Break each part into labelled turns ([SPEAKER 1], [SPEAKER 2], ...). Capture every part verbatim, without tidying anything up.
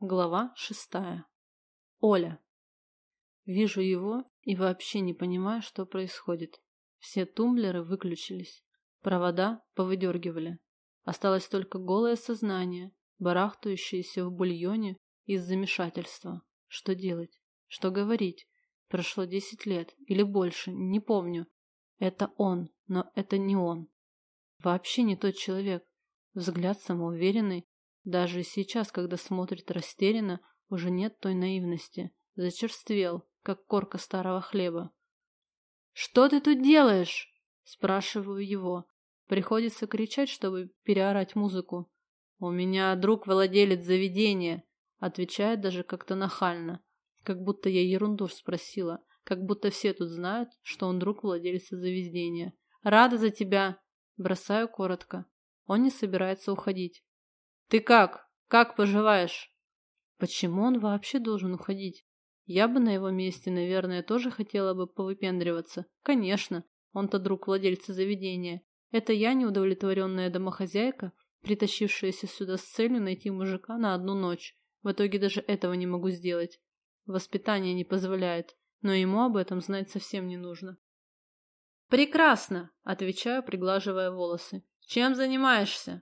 [SPEAKER 1] Глава шестая. Оля. Вижу его и вообще не понимаю, что происходит. Все тумблеры выключились, провода повыдергивали. Осталось только голое сознание, барахтающееся в бульоне из замешательства. Что делать? Что говорить? Прошло десять лет или больше, не помню. Это он, но это не он. Вообще не тот человек. Взгляд самоуверенный. Даже сейчас, когда смотрит растерянно, уже нет той наивности. Зачерствел, как корка старого хлеба. «Что ты тут делаешь?» – спрашиваю его. Приходится кричать, чтобы переорать музыку. «У меня друг-владелец заведения», – отвечает даже как-то нахально. Как будто я ерунду спросила. Как будто все тут знают, что он друг владельца заведения. «Рада за тебя!» – бросаю коротко. Он не собирается уходить. «Ты как? Как поживаешь?» Почему он вообще должен уходить? Я бы на его месте, наверное, тоже хотела бы повыпендриваться. Конечно, он-то друг владельца заведения. Это я неудовлетворенная домохозяйка, притащившаяся сюда с целью найти мужика на одну ночь. В итоге даже этого не могу сделать. Воспитание не позволяет, но ему об этом знать совсем не нужно. «Прекрасно!» – отвечаю, приглаживая волосы. «Чем занимаешься?»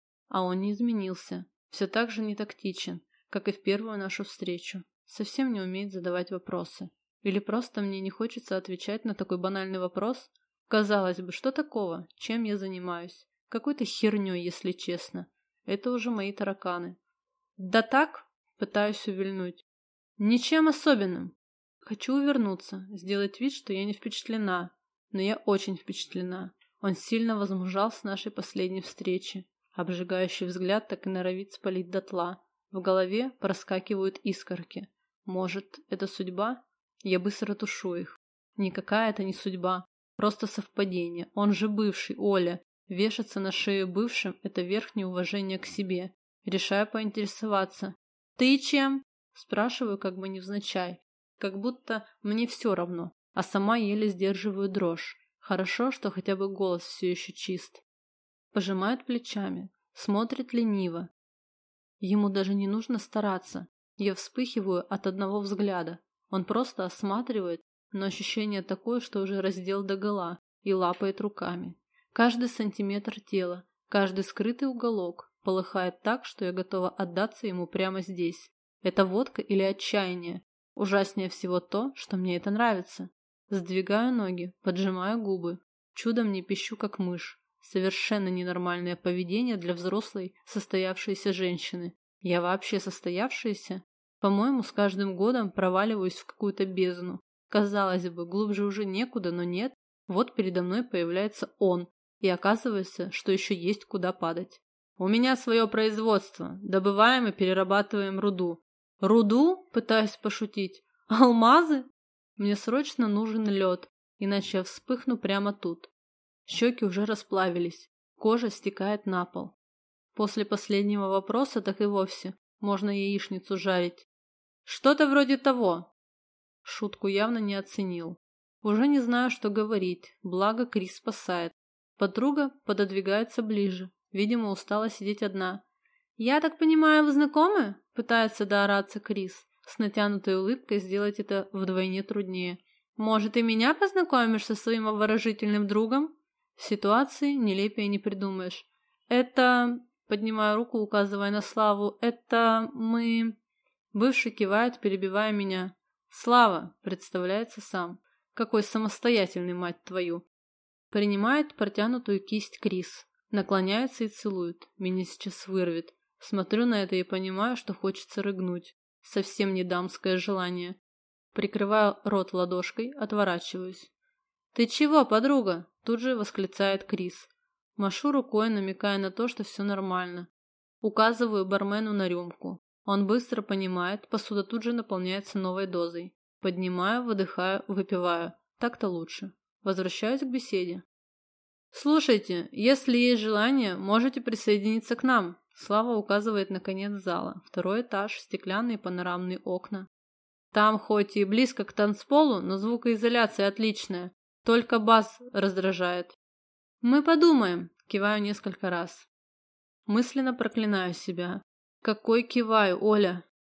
[SPEAKER 1] А он не изменился. Все так же не тактичен, как и в первую нашу встречу. Совсем не умеет задавать вопросы. Или просто мне не хочется отвечать на такой банальный вопрос? Казалось бы, что такого? Чем я занимаюсь? Какой-то херней, если честно. Это уже мои тараканы. Да так, пытаюсь увильнуть. Ничем особенным. Хочу увернуться, сделать вид, что я не впечатлена. Но я очень впечатлена. Он сильно возмужал с нашей последней встречи. Обжигающий взгляд так и норовит спалить дотла. В голове проскакивают искорки. Может, это судьба? Я быстро тушу их. Никакая это не судьба. Просто совпадение. Он же бывший, Оля. Вешаться на шею бывшим – это верхнее уважение к себе. Решаю поинтересоваться. «Ты чем?» Спрашиваю как бы невзначай. Как будто мне все равно. А сама еле сдерживаю дрожь. Хорошо, что хотя бы голос все еще чист. Пожимает плечами. Смотрит лениво. Ему даже не нужно стараться. Я вспыхиваю от одного взгляда. Он просто осматривает, но ощущение такое, что уже раздел догола и лапает руками. Каждый сантиметр тела, каждый скрытый уголок полыхает так, что я готова отдаться ему прямо здесь. Это водка или отчаяние? Ужаснее всего то, что мне это нравится. Сдвигаю ноги, поджимаю губы. Чудом не пищу, как мышь. Совершенно ненормальное поведение для взрослой, состоявшейся женщины. Я вообще состоявшаяся? По-моему, с каждым годом проваливаюсь в какую-то бездну. Казалось бы, глубже уже некуда, но нет. Вот передо мной появляется он. И оказывается, что еще есть куда падать. У меня свое производство. Добываем и перерабатываем руду. Руду? Пытаюсь пошутить. Алмазы? Мне срочно нужен лед, иначе я вспыхну прямо тут. Щеки уже расплавились, кожа стекает на пол. После последнего вопроса так и вовсе можно яичницу жарить. Что-то вроде того. Шутку явно не оценил. Уже не знаю, что говорить, благо Крис спасает. Подруга пододвигается ближе, видимо, устала сидеть одна. «Я так понимаю, вы знакомы?» – пытается доораться Крис. С натянутой улыбкой сделать это вдвойне труднее. «Может, и меня познакомишь со своим обворожительным другом?» Ситуации нелепее не придумаешь. «Это...» – поднимаю руку, указывая на Славу. «Это... мы...» Бывший кивает, перебивая меня. «Слава!» – представляется сам. «Какой самостоятельный, мать твою!» Принимает протянутую кисть Крис. Наклоняется и целует. Меня сейчас вырвет. Смотрю на это и понимаю, что хочется рыгнуть. Совсем не дамское желание. Прикрываю рот ладошкой, отворачиваюсь. «Ты чего, подруга?» – тут же восклицает Крис. Машу рукой, намекая на то, что все нормально. Указываю бармену на рюмку. Он быстро понимает, посуда тут же наполняется новой дозой. Поднимаю, выдыхаю, выпиваю. Так-то лучше. Возвращаюсь к беседе. «Слушайте, если есть желание, можете присоединиться к нам». Слава указывает на конец зала. Второй этаж, стеклянные панорамные окна. Там хоть и близко к танцполу, но звукоизоляция отличная. Только бас раздражает. «Мы подумаем», – киваю несколько раз. Мысленно проклинаю себя. Какой киваю, Оля?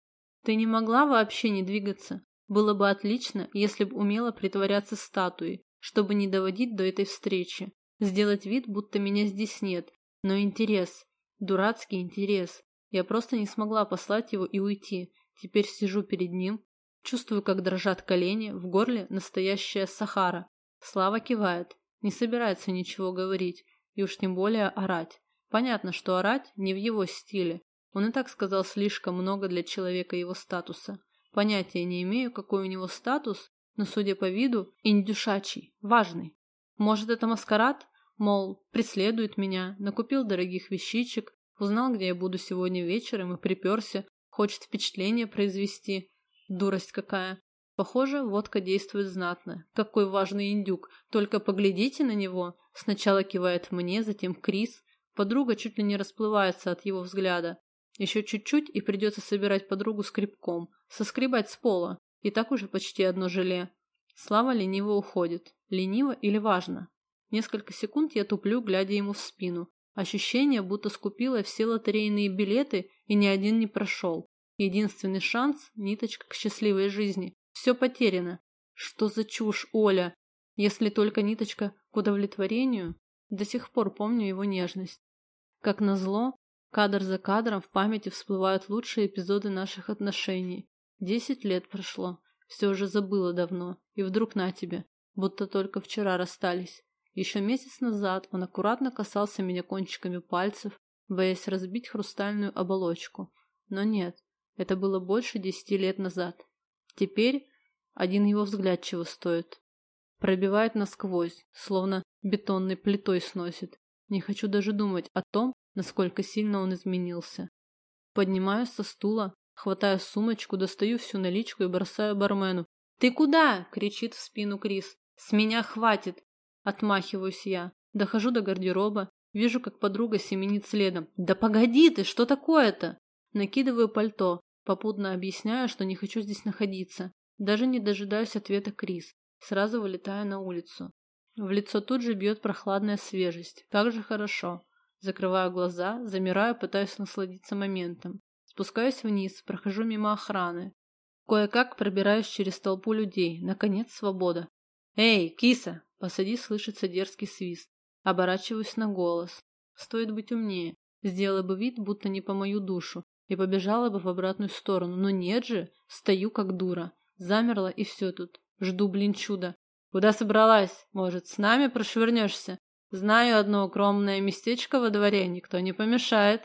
[SPEAKER 1] Ты не могла вообще не двигаться? Было бы отлично, если бы умела притворяться статуей, чтобы не доводить до этой встречи. Сделать вид, будто меня здесь нет. Но интерес. Дурацкий интерес. Я просто не смогла послать его и уйти. Теперь сижу перед ним. Чувствую, как дрожат колени, в горле настоящая Сахара. Слава кивает. Не собирается ничего говорить. И уж тем более орать. Понятно, что орать не в его стиле. Он и так сказал слишком много для человека его статуса. Понятия не имею, какой у него статус, но, судя по виду, индюшачий, важный. Может, это маскарад? Мол, преследует меня, накупил дорогих вещичек, узнал, где я буду сегодня вечером и приперся, хочет впечатление произвести. Дурость какая. Похоже, водка действует знатно. Какой важный индюк. Только поглядите на него. Сначала кивает мне, затем Крис. Подруга чуть ли не расплывается от его взгляда. Еще чуть-чуть, и придется собирать подругу скребком. Соскребать с пола. И так уже почти одно желе. Слава лениво уходит. Лениво или важно? Несколько секунд я туплю, глядя ему в спину. Ощущение, будто скупила все лотерейные билеты, и ни один не прошел. Единственный шанс – ниточка к счастливой жизни. Все потеряно. Что за чушь, Оля? Если только ниточка к удовлетворению. До сих пор помню его нежность. Как назло, кадр за кадром в памяти всплывают лучшие эпизоды наших отношений. Десять лет прошло. Все уже забыла давно. И вдруг на тебе. Будто только вчера расстались. Еще месяц назад он аккуратно касался меня кончиками пальцев, боясь разбить хрустальную оболочку. Но нет, это было больше десяти лет назад. Теперь один его взгляд чего стоит. Пробивает насквозь, словно бетонной плитой сносит. Не хочу даже думать о том, насколько сильно он изменился. Поднимаюсь со стула, хватаю сумочку, достаю всю наличку и бросаю бармену. «Ты куда?» – кричит в спину Крис. «С меня хватит!» Отмахиваюсь я. Дохожу до гардероба, вижу, как подруга семенит следом. «Да погоди ты, что такое-то?» Накидываю пальто, попутно объясняю, что не хочу здесь находиться. Даже не дожидаюсь ответа Крис. Сразу вылетаю на улицу. В лицо тут же бьет прохладная свежесть. Как же хорошо. Закрываю глаза, замираю, пытаюсь насладиться моментом. Спускаюсь вниз, прохожу мимо охраны. Кое-как пробираюсь через толпу людей. Наконец, свобода. «Эй, киса!» Позади слышится дерзкий свист. Оборачиваюсь на голос. Стоит быть умнее. Сделала бы вид, будто не по мою душу, и побежала бы в обратную сторону. Но нет же, стою как дура. Замерла, и все тут. Жду, блин, чуда. Куда собралась? Может, с нами прошвырнешься? Знаю одно укромное местечко во дворе, никто не помешает.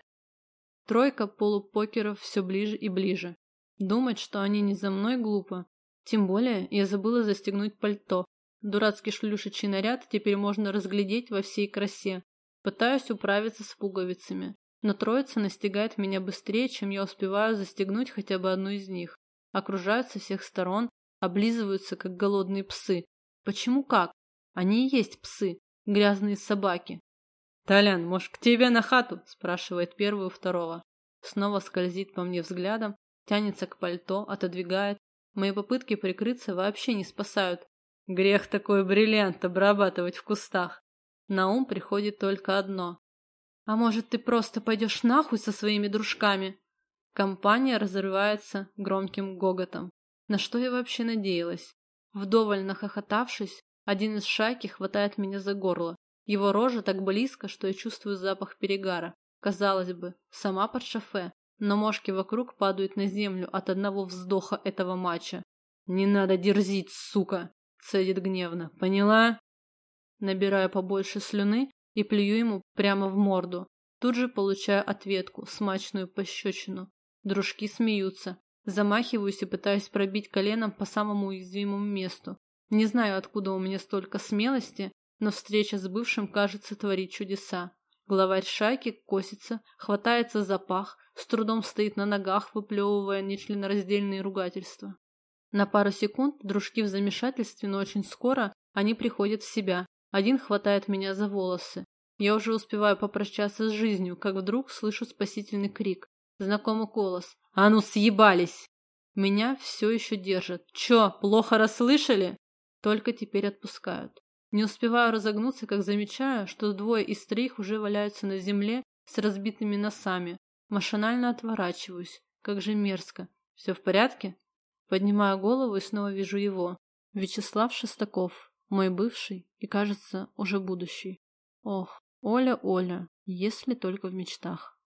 [SPEAKER 1] Тройка полупокеров все ближе и ближе. Думать, что они не за мной, глупо. Тем более, я забыла застегнуть пальто. Дурацкий шлюшечий наряд теперь можно разглядеть во всей красе. Пытаюсь управиться с пуговицами, но троица настигает меня быстрее, чем я успеваю застегнуть хотя бы одну из них. Окружают со всех сторон, облизываются, как голодные псы. Почему как? Они и есть псы, грязные собаки. «Толян, может, к тебе на хату?» – спрашивает первый у второго. Снова скользит по мне взглядом, тянется к пальто, отодвигает. Мои попытки прикрыться вообще не спасают. Грех такой бриллиант обрабатывать в кустах. На ум приходит только одно. А может, ты просто пойдешь нахуй со своими дружками? Компания разрывается громким гоготом. На что я вообще надеялась? Вдоволь нахохотавшись, один из шайки хватает меня за горло. Его рожа так близко, что я чувствую запах перегара. Казалось бы, сама под шофе, но мошки вокруг падают на землю от одного вздоха этого мачо. «Не надо дерзить, сука!» Цедит гневно. «Поняла?» Набираю побольше слюны и плюю ему прямо в морду. Тут же получаю ответку, смачную пощечину. Дружки смеются. Замахиваюсь и пытаюсь пробить коленом по самому уязвимому месту. Не знаю, откуда у меня столько смелости, но встреча с бывшим, кажется, творит чудеса. Главарь шайки косится, хватается за пах, с трудом стоит на ногах, выплевывая нечленораздельные ругательства. На пару секунд дружки в замешательстве, но очень скоро они приходят в себя. Один хватает меня за волосы. Я уже успеваю попрощаться с жизнью, как вдруг слышу спасительный крик. Знакомый голос. «А ну, съебались!» Меня все еще держат. «Чё, плохо расслышали?» Только теперь отпускают. Не успеваю разогнуться, как замечаю, что двое из троих уже валяются на земле с разбитыми носами. Машинально отворачиваюсь. Как же мерзко. Все в порядке? Поднимаю голову и снова вижу его. Вячеслав Шестаков, мой бывший и, кажется, уже будущий. Ох, Оля, Оля, если только в мечтах.